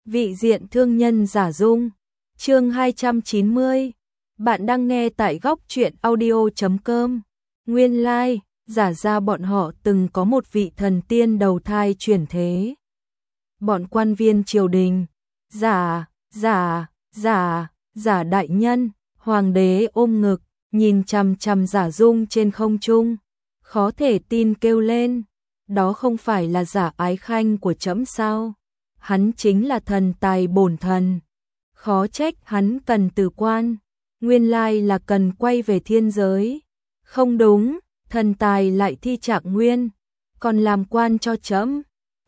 Vị diện thương nhân Giả Dung, chương 290. Bạn đang nghe tại góc truyện audio.com. Nguyên lai, giả ra bọn họ từng có một vị thần tiên đầu thai chuyển thế. Bọn quan viên triều đình, giả đại nhân, hoàng đế ôm ngực, nhìn chằm chằm Giả Dung trên không trung, khó thể tin kêu lên, đó không phải là Giả Ái Khanh của trẫm sao? Hắn chính là thần tài bổn thần. Khó trách hắn cần từ quan, nguyên lai là cần quay về thiên giới. Không đúng, thần tài lại thi trạng nguyên, còn làm quan cho trẫm.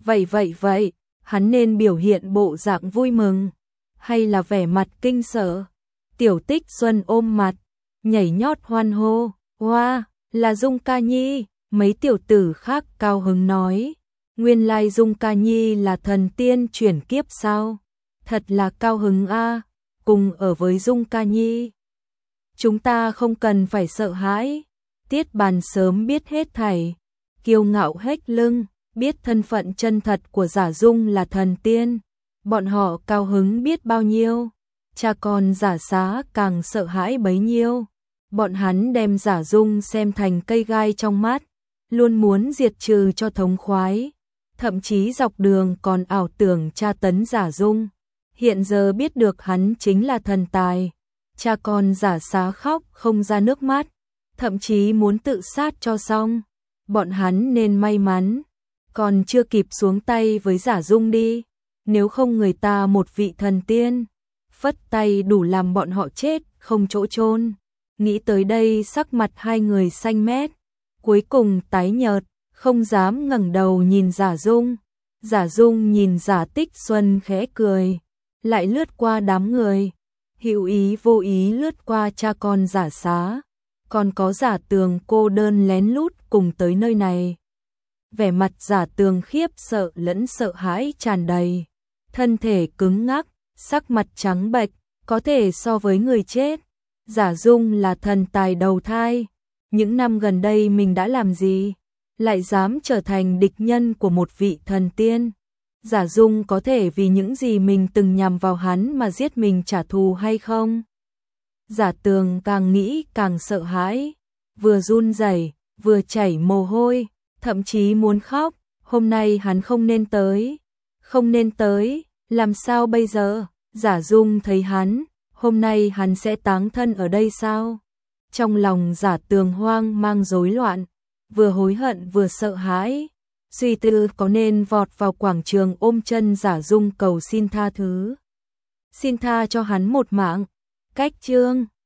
Vậy, hắn nên biểu hiện bộ dạng vui mừng, hay là vẻ mặt kinh sợ? Tiểu Tích Xuân ôm mặt, nhảy nhót hoan hô, "Oa, là Dung ca nhi." Mấy tiểu tử khác cao hứng nói, nguyên lai Dung ca nhi là thần tiên chuyển kiếp sao? Thật là cao hứng a, cùng ở với Dung ca nhi. Chúng ta không cần phải sợ hãi. Tiết Bàn sớm biết hết thảy, kiêu ngạo hết lưng, biết thân phận chân thật của Giả Dung là thần tiên. Bọn họ cao hứng biết bao nhiêu, cha con Giả Xá càng sợ hãi bấy nhiêu. Bọn hắn đem Giả Dung xem thành cây gai trong mắt, luôn muốn diệt trừ cho thống khoái, thậm chí dọc đường còn ảo tưởng tra tấn Giả Dung. Hiện giờ biết được hắn chính là thần tài, cha con Giả Xá khóc không ra nước mắt, thậm chí muốn tự sát cho xong. Bọn hắn nên may mắn, còn chưa kịp xuống tay với Giả Dung đi, nếu không người ta một vị thần tiên, phất tay đủ làm bọn họ chết không chỗ chôn. Nghĩ tới đây sắc mặt hai người xanh mét, cuối cùng tái nhợt, không dám ngẩng đầu nhìn Giả Dung. Giả Dung nhìn Giả Tích Xuân khẽ cười, lại lướt qua đám người, hữu ý vô ý lướt qua cha con Giả Xá, còn có Giả Tường cô đơn lén lút cùng tới nơi này. Vẻ mặt Giả Tường khiếp sợ lẫn sợ hãi tràn đầy, thân thể cứng ngắc, sắc mặt trắng bệch, có thể so với người chết. Giả Dung là thần tài đầu thai, những năm gần đây mình đã làm gì, lại dám trở thành địch nhân của một vị thần tiên? Giả Dung có thể vì những gì mình từng nhằm vào hắn mà giết mình trả thù hay không? Giả Tường càng nghĩ càng sợ hãi, vừa run rẩy, vừa chảy mồ hôi, thậm chí muốn khóc. Hôm nay hắn không nên tới, làm sao bây giờ? Giả Dung thấy hắn, hôm nay hắn sẽ táng thân ở đây sao? Trong lòng Giả Tường hoang mang rối loạn, vừa hối hận vừa sợ hãi, suy tư có nên vọt vào quảng trường ôm chân Giả Dung cầu xin tha thứ, xin tha cho hắn một mạng. Cách chương